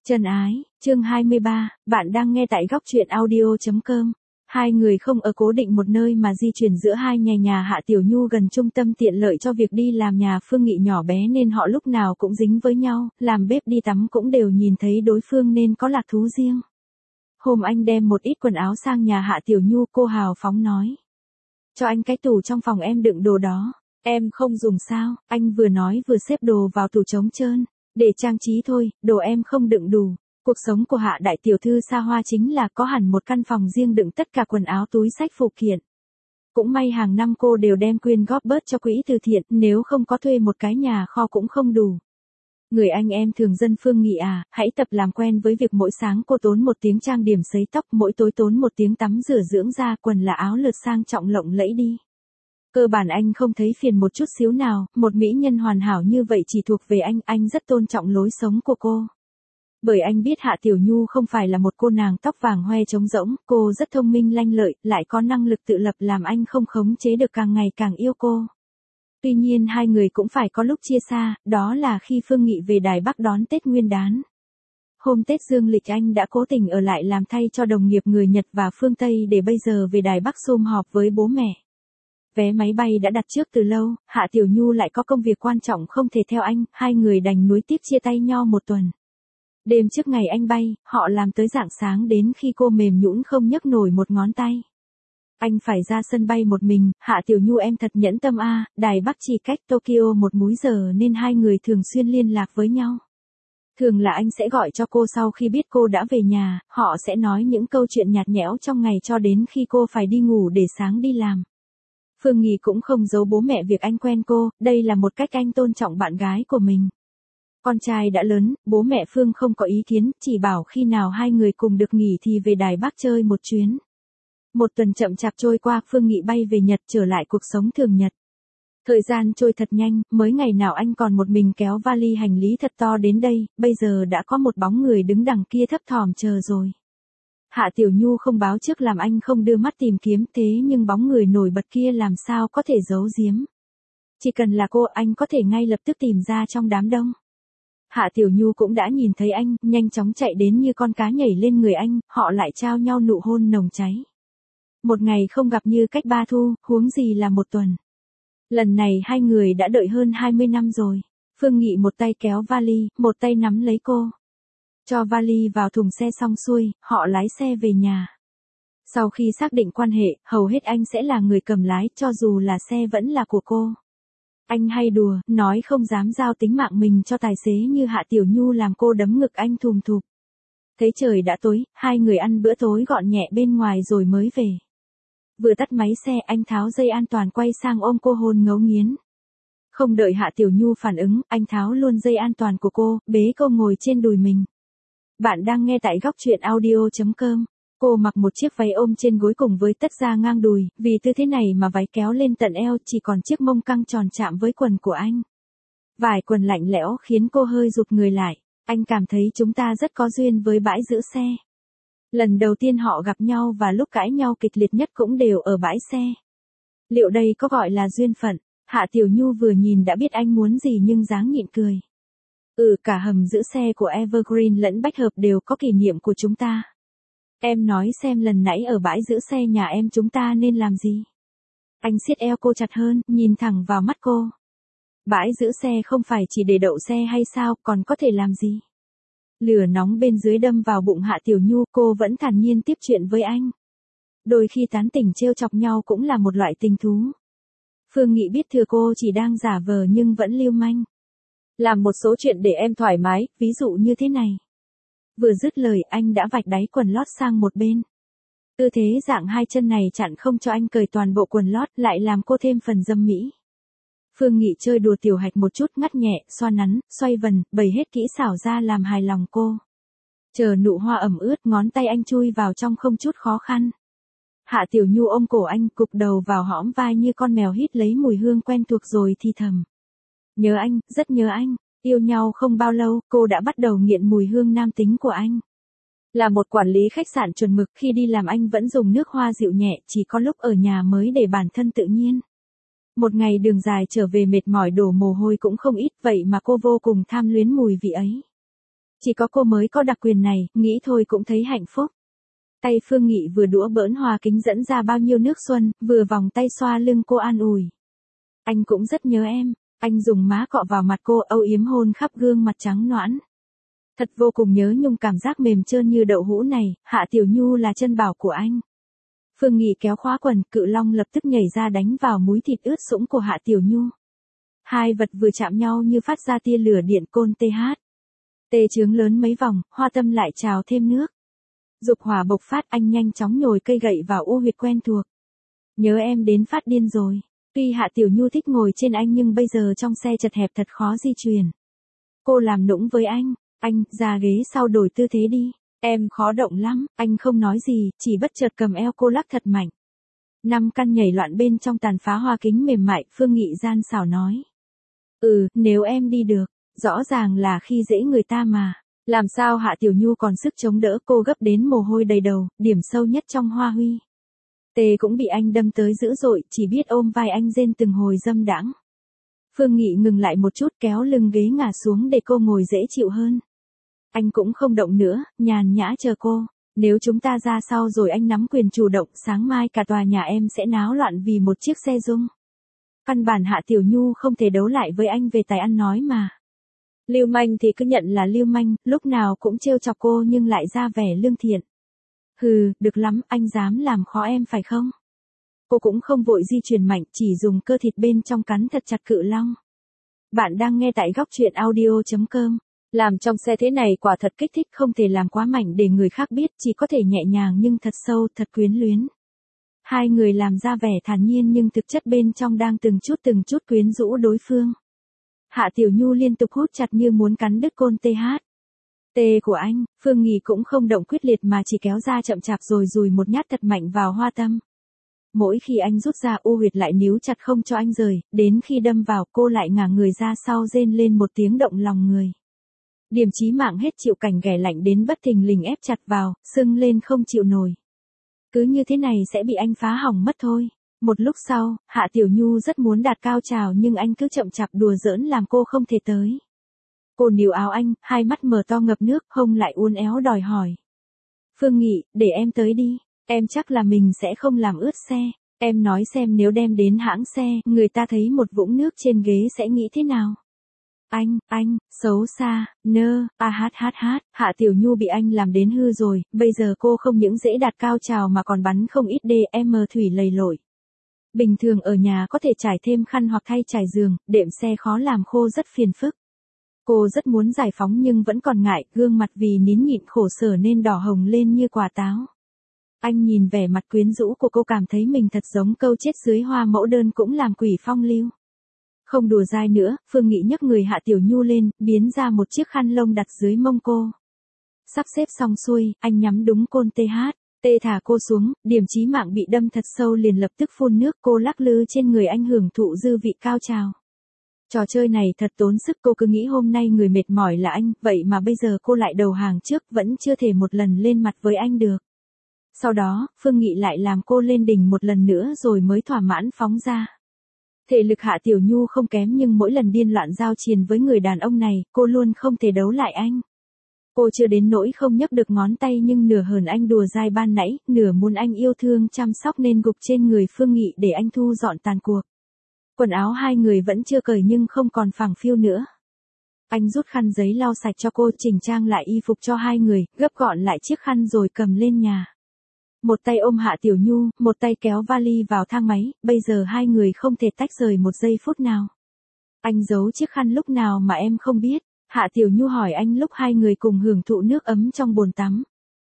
Chân ái, chương 23, bạn đang nghe tại góc truyện audio.com. Hai người không ở cố định một nơi mà di chuyển giữa hai nhà Hạ Tiểu Nhu gần trung tâm tiện lợi cho việc đi làm, nhà Phương Nghị nhỏ bé nên họ lúc nào cũng dính với nhau, làm bếp đi tắm cũng đều nhìn thấy đối phương nên có lạc thú riêng. Hôm anh đem một ít quần áo sang nhà Hạ Tiểu Nhu, cô hào phóng nói: "Cho anh cái tủ trong phòng em đựng đồ đó." "Em không dùng sao?" Anh vừa nói vừa xếp đồ vào tủ trống trơn. "Để trang trí thôi, đồ em không đựng đủ." Cuộc sống của Hạ đại tiểu thư xa hoa chính là có hẳn một căn phòng riêng đựng tất cả quần áo, túi xách, phụ kiện. Cũng may hàng năm cô đều đem quyên góp bớt cho quỹ từ thiện, nếu không có thuê một cái nhà kho cũng không đủ. "Người anh em thường dân Phương Nghị à, hãy tập làm quen với việc mỗi sáng cô tốn một tiếng trang điểm sấy tóc, mỗi tối tốn một tiếng tắm rửa dưỡng da, quần là áo lượt sang trọng lộng lẫy đi. Cơ bản anh không thấy phiền một chút xíu nào, một mỹ nhân hoàn hảo như vậy chỉ thuộc về anh rất tôn trọng lối sống của cô." Bởi anh biết Hạ Tiểu Nhu không phải là một cô nàng tóc vàng hoe trống rỗng, cô rất thông minh lanh lợi, lại có năng lực tự lập làm anh không khống chế được, càng ngày càng yêu cô. Tuy nhiên hai người cũng phải có lúc chia xa, đó là khi Phương Nghị về Đài Bắc đón Tết Nguyên đán. Hôm Tết dương lịch anh đã cố tình ở lại làm thay cho đồng nghiệp người Nhật và phương Tây để bây giờ về Đài Bắc sum họp với bố mẹ. Vé máy bay đã đặt trước từ lâu, Hạ Tiểu Nhu lại có công việc quan trọng không thể theo anh, hai người đành nuối tiếc chia tay nhau một tuần. Đêm trước ngày anh bay, họ làm tới rạng sáng đến khi cô mềm nhũn không nhấc nổi một ngón tay. Anh phải ra sân bay một mình. "Hạ Tiểu Nhu em thật nhẫn tâm a, Đài Bắc chỉ cách Tokyo một múi giờ nên hai người thường xuyên liên lạc với nhau. Thường là anh sẽ gọi cho cô sau khi biết cô đã về nhà, họ sẽ nói những câu chuyện nhạt nhẽo trong ngày cho đến khi cô phải đi ngủ để sáng đi làm." Phương Nghị cũng không giấu bố mẹ việc anh quen cô, đây là một cách anh tôn trọng bạn gái của mình. Con trai đã lớn, bố mẹ Phương không có ý kiến, chỉ bảo khi nào hai người cùng được nghỉ thì về Đài Bắc chơi một chuyến. Một tuần chậm chạp trôi qua, Phương Nghị bay về Nhật, trở lại cuộc sống thường nhật. Thời gian trôi thật nhanh, mới ngày nào anh còn một mình kéo vali hành lý thật to đến đây, bây giờ đã có một bóng người đứng đằng kia thấp thỏm chờ rồi. Hạ Tiểu Nhu không báo trước làm anh không đưa mắt tìm kiếm, thế nhưng bóng người nổi bật kia làm sao có thể giấu giếm. Chỉ cần là cô, anh có thể ngay lập tức tìm ra trong đám đông. Hạ Tiểu Nhu cũng đã nhìn thấy anh, nhanh chóng chạy đến như con cá nhảy lên người anh, họ lại trao nhau nụ hôn nồng cháy. Một ngày không gặp như cách ba thu, huống gì là một tuần. Lần này hai người đã đợi hơn 20 năm rồi. Phương Nghị một tay kéo vali, một tay nắm lấy cô. Cho vali vào thùng xe xong xuôi, họ lái xe về nhà. Sau khi xác định quan hệ, hầu hết anh sẽ là người cầm lái, cho dù là xe vẫn là của cô. Anh hay đùa, nói không dám giao tính mạng mình cho tài xế như Hạ Tiểu Nhu làm cô đấm ngực anh thùm thụp. Thấy trời đã tối, hai người ăn bữa tối gọn nhẹ bên ngoài rồi mới về. Vừa tắt máy xe, anh tháo dây an toàn quay sang ôm cô hôn ngấu nghiến. Không đợi Hạ Tiểu Nhu phản ứng, anh tháo luôn dây an toàn của cô, bế cô ngồi trên đùi mình. Bạn đang nghe tại góc truyện audio.com. Cô mặc một chiếc váy ôm trên gối cùng với tất da ngang đùi, vì tư thế này mà váy kéo lên tận eo, chỉ còn chiếc mông căng tròn chạm với quần của anh. Vải quần lạnh lẽo khiến cô hơi rụt người lại. Anh cảm thấy chúng ta rất có duyên với bãi giữ xe. Lần đầu tiên họ gặp nhau và lúc cãi nhau kịch liệt nhất cũng đều ở bãi xe. Liệu đây có gọi là duyên phận? Hạ Tiểu Nhu vừa nhìn đã biết anh muốn gì nhưng dáng nhịn cười. Cả hầm giữ xe của Evergreen lẫn Bách Hợp đều có kỷ niệm của chúng ta. Em nói xem lần nãy ở bãi giữ xe nhà em chúng ta nên làm gì? Anh siết eo cô chặt hơn, nhìn thẳng vào mắt cô. Bãi giữ xe không phải chỉ để đậu xe hay sao, còn có thể làm gì? Lửa nóng bên dưới đâm vào bụng Hạ Tiểu Nhu, cô vẫn thản nhiên tiếp chuyện với anh. Đôi khi tán tỉnh trêu chọc nhau cũng là một loại tình thú. Phương Nghị biết thừa cô chỉ đang giả vờ nhưng vẫn lưu manh. Làm một số chuyện để em thoải mái, ví dụ như thế này. Vừa dứt lời anh đã vạch đáy quần lót sang một bên. Tư thế dạng hai chân này chặn không cho anh cởi toàn bộ quần lót, lại làm cô thêm phần dâm mỹ. Phương Nghị chơi đùa tiểu hạch một chút, ngắt nhẹ, xoa nắn, xoay vần, bày hết kỹ xảo ra làm hài lòng cô. Chờ nụ hoa ẩm ướt, ngón tay anh chui vào trong không chút khó khăn. Hạ Tiểu Nhu ôm cổ anh, cụp đầu vào hõm vai như con mèo hít lấy mùi hương quen thuộc rồi thì thầm. Nhớ anh, rất nhớ anh. Yêu nhau không bao lâu, cô đã bắt đầu nghiện mùi hương nam tính của anh. Là một quản lý khách sạn chuẩn mực, khi đi làm anh vẫn dùng nước hoa dịu nhẹ, chỉ có lúc ở nhà mới để bản thân tự nhiên. Một ngày đường dài trở về mệt mỏi đổ mồ hôi cũng không ít, vậy mà cô vô cùng tham luyến mùi vị ấy. Chỉ có cô mới có đặc quyền này, nghĩ thôi cũng thấy hạnh phúc. Tay Phương Nghị vừa đũa bỡn Hoa Kính dẫn ra bao nhiêu nước xuân, vừa vòng tay xoa lưng cô an ủi. Anh cũng rất nhớ em. Anh dùng má cọ vào mặt cô, âu yếm hôn khắp gương mặt trắng nõn. Thật vô cùng nhớ nhung cảm giác mềm trơn như đậu hũ này, Hạ Tiểu Nhu là chân bảo của anh. Phương Nghị kéo khóa quần, Cự Long lập tức nhảy ra đánh vào múi thịt ướt sũng của Hạ Tiểu Nhu. Hai vật vừa chạm nhau như phát ra tia lửa điện côn TH. Tê trướng lớn mấy vòng, Hoa Tâm lại trào thêm nước. Dục hỏa bộc phát, anh nhanh chóng nhồi cây gậy vào u huyệt quen thuộc. Nhớ em đến phát điên rồi. Tuy Hạ Tiểu Nhu thích ngồi trên anh nhưng bây giờ trong xe chật hẹp thật khó di chuyển. Cô làm nũng với anh, ra ghế sau đổi tư thế đi. Em khó động lắm, anh không nói gì, chỉ bất chợt cầm eo cô lắc thật mạnh. 5 căn nhảy loạn bên trong tàn phá Hoa Kính mềm mại, Phương Nghị gian xảo nói. Nếu em đi được, rõ ràng là khi dễ người ta mà. Làm sao Hạ Tiểu Nhu còn sức chống đỡ, cô gấp đến mồ hôi đầy đầu, điểm sâu nhất trong Hoa Huy. Tê cũng bị anh đâm tới dữ dội, chỉ biết ôm vai anh rên từng hồi dâm đãng. Phương Nghị ngừng lại một chút, kéo lưng ghế ngả xuống để cô ngồi dễ chịu hơn. Anh cũng không động nữa, nhàn nhã chờ cô. Nếu chúng ta ra sau rồi anh nắm quyền chủ động, sáng mai cả tòa nhà em sẽ náo loạn vì một chiếc xe Dung. Căn bản Hạ Tiểu Nhu không thể đấu lại với anh về tài ăn nói mà. Lưu manh thì cứ nhận là lưu manh, lúc nào cũng trêu chọc cô nhưng lại ra vẻ lương thiện. Được lắm, anh dám làm khó em phải không? Cô cũng không vội di chuyển mạnh, chỉ dùng cơ thịt bên trong cắn thật chặt Cự Long. Bạn đang nghe tại góc truyện audio.com. Làm trong xe thế này quả thật kích thích, không thể làm quá mạnh để người khác biết, chỉ có thể nhẹ nhàng nhưng thật sâu, thật quyến luyến. Hai người làm ra vẻ thản nhiên nhưng thực chất bên trong đang từng chút quyến rũ đối phương. Hạ Tiểu Nhu liên tục hút chặt như muốn cắn đứt côn TH. Tê của anh, Phương Nghị cũng không động quyết liệt mà chỉ kéo ra chậm chạp rồi dùi một nhát thật mạnh vào Hoa Tâm. Mỗi khi anh rút ra u huyệt lại níu chặt không cho anh rời, đến khi đâm vào cô lại ngả người ra sau rên lên một tiếng động lòng người. Điểm chí mạng hết chịu cảnh ghẻ lạnh đến bất thình lình ép chặt vào, sưng lên không chịu nổi. Cứ như thế này sẽ bị anh phá hỏng mất thôi. Một lúc sau, Hạ Tiểu Nhu rất muốn đạt cao trào nhưng anh cứ chậm chạp đùa giỡn làm cô không thể tới. Cô níu áo anh, hai mắt mở to ngập nước, hông lại uốn éo đòi hỏi. Phương Nghị, để em tới đi, em chắc là mình sẽ không làm ướt xe. Em nói xem nếu đem đến hãng xe, người ta thấy một vũng nước trên ghế sẽ nghĩ thế nào? Anh, xấu xa, Hạ Tiểu Nhu bị anh làm đến hư rồi, bây giờ cô không những dễ đạt cao trào mà còn bắn không ít DM thủy lầy lội. Bình thường ở nhà có thể trải thêm khăn hoặc thay trải giường, đệm xe khó làm khô rất phiền phức. Cô rất muốn giải phóng nhưng vẫn còn ngại, gương mặt vì nín nhịn khổ sở nên đỏ hồng lên như quả táo. Anh nhìn vẻ mặt quyến rũ của cô cảm thấy mình thật giống câu chết dưới hoa mẫu đơn cũng làm quỷ phong lưu. Không đùa dai nữa, Phương Nghị nhấc người Hạ Tiểu Nhu lên, biến ra một chiếc khăn lông đặt dưới mông cô. Sắp xếp xong xuôi, anh nhắm đúng côn TH. Tê thả cô xuống, điểm chí mạng bị đâm thật sâu liền lập tức phun nước, cô lắc lư trên người anh hưởng thụ dư vị cao trào. Trò chơi này thật tốn sức, cô cứ nghĩ hôm nay người mệt mỏi là anh, vậy mà bây giờ cô lại đầu hàng trước, vẫn chưa thể một lần lên mặt với anh được. Sau đó, Phương Nghị lại làm cô lên đỉnh một lần nữa rồi mới thỏa mãn phóng ra. Thể lực Hạ Tiểu Nhu không kém nhưng mỗi lần điên loạn giao chiến với người đàn ông này, cô luôn không thể đấu lại anh. Cô chưa đến nỗi không nhấc được ngón tay nhưng nửa hờn anh đùa dai ban nãy, nửa muốn anh yêu thương chăm sóc nên gục trên người Phương Nghị để anh thu dọn tàn cuộc. Quần áo hai người vẫn chưa cởi nhưng không còn phẳng phiu nữa. Anh rút khăn giấy lau sạch cho cô, chỉnh trang lại y phục cho hai người, gấp gọn lại chiếc khăn rồi cầm lên nhà. Một tay ôm Hạ Tiểu Nhu, một tay kéo vali vào thang máy, bây giờ hai người không thể tách rời một giây phút nào. Anh giấu chiếc khăn lúc nào mà em không biết? Hạ Tiểu Nhu hỏi anh lúc hai người cùng hưởng thụ nước ấm trong bồn tắm.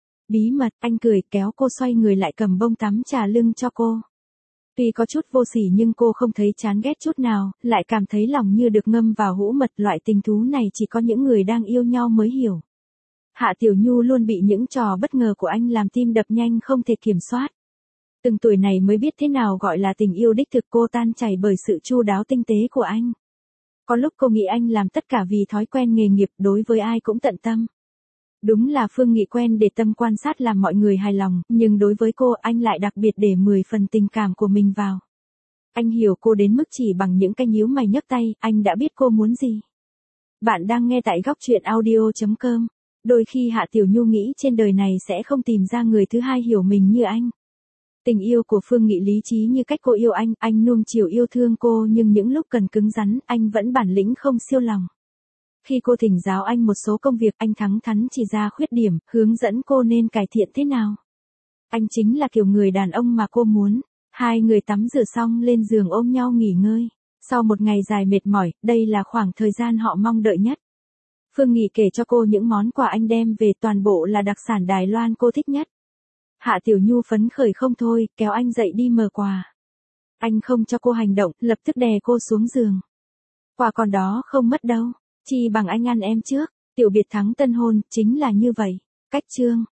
Bí mật, anh cười kéo cô xoay người lại cầm bông tắm trà lưng cho cô. Tuy có chút vô sỉ nhưng cô không thấy chán ghét chút nào, lại cảm thấy lòng như được ngâm vào hũ mật, loại tình thú này chỉ có những người đang yêu nhau mới hiểu. Hạ Tiểu Nhu luôn bị những trò bất ngờ của anh làm tim đập nhanh không thể kiểm soát. Từng tuổi này mới biết thế nào gọi là tình yêu đích thực, cô tan chảy bởi sự chu đáo tinh tế của anh. Có lúc cô nghĩ anh làm tất cả vì thói quen nghề nghiệp, đối với ai cũng tận tâm. Đúng là Phương Nghị quen để tâm quan sát làm mọi người hài lòng, nhưng đối với cô anh lại đặc biệt để 10 phần tình cảm của mình vào. Anh hiểu cô đến mức chỉ bằng những cái nhíu mày nhấc tay, anh đã biết cô muốn gì. Bạn đang nghe tại góc truyện audio.com. Đôi khi Hạ Tiểu Nhu nghĩ trên đời này sẽ không tìm ra người thứ hai hiểu mình như anh. Tình yêu của Phương Nghị lý trí như cách cô yêu anh nuông chiều yêu thương cô nhưng những lúc cần cứng rắn, anh vẫn bản lĩnh không siêu lòng. Khi cô thỉnh giáo anh một số công việc, anh thẳng thắn chỉ ra khuyết điểm, hướng dẫn cô nên cải thiện thế nào. Anh chính là kiểu người đàn ông mà cô muốn. Hai người tắm rửa xong lên giường ôm nhau nghỉ ngơi. Sau một ngày dài mệt mỏi, đây là khoảng thời gian họ mong đợi nhất. Phương Nghị kể cho cô những món quà anh đem về, toàn bộ là đặc sản Đài Loan cô thích nhất. Hạ Tiểu Nhu phấn khởi không thôi, kéo anh dậy đi mở quà. Anh không cho cô hành động, lập tức đè cô xuống giường. Quà còn đó không mất đâu, chi bằng anh ăn em trước. Tiểu biệt thắng tân hôn, chính là như vậy. Cách chương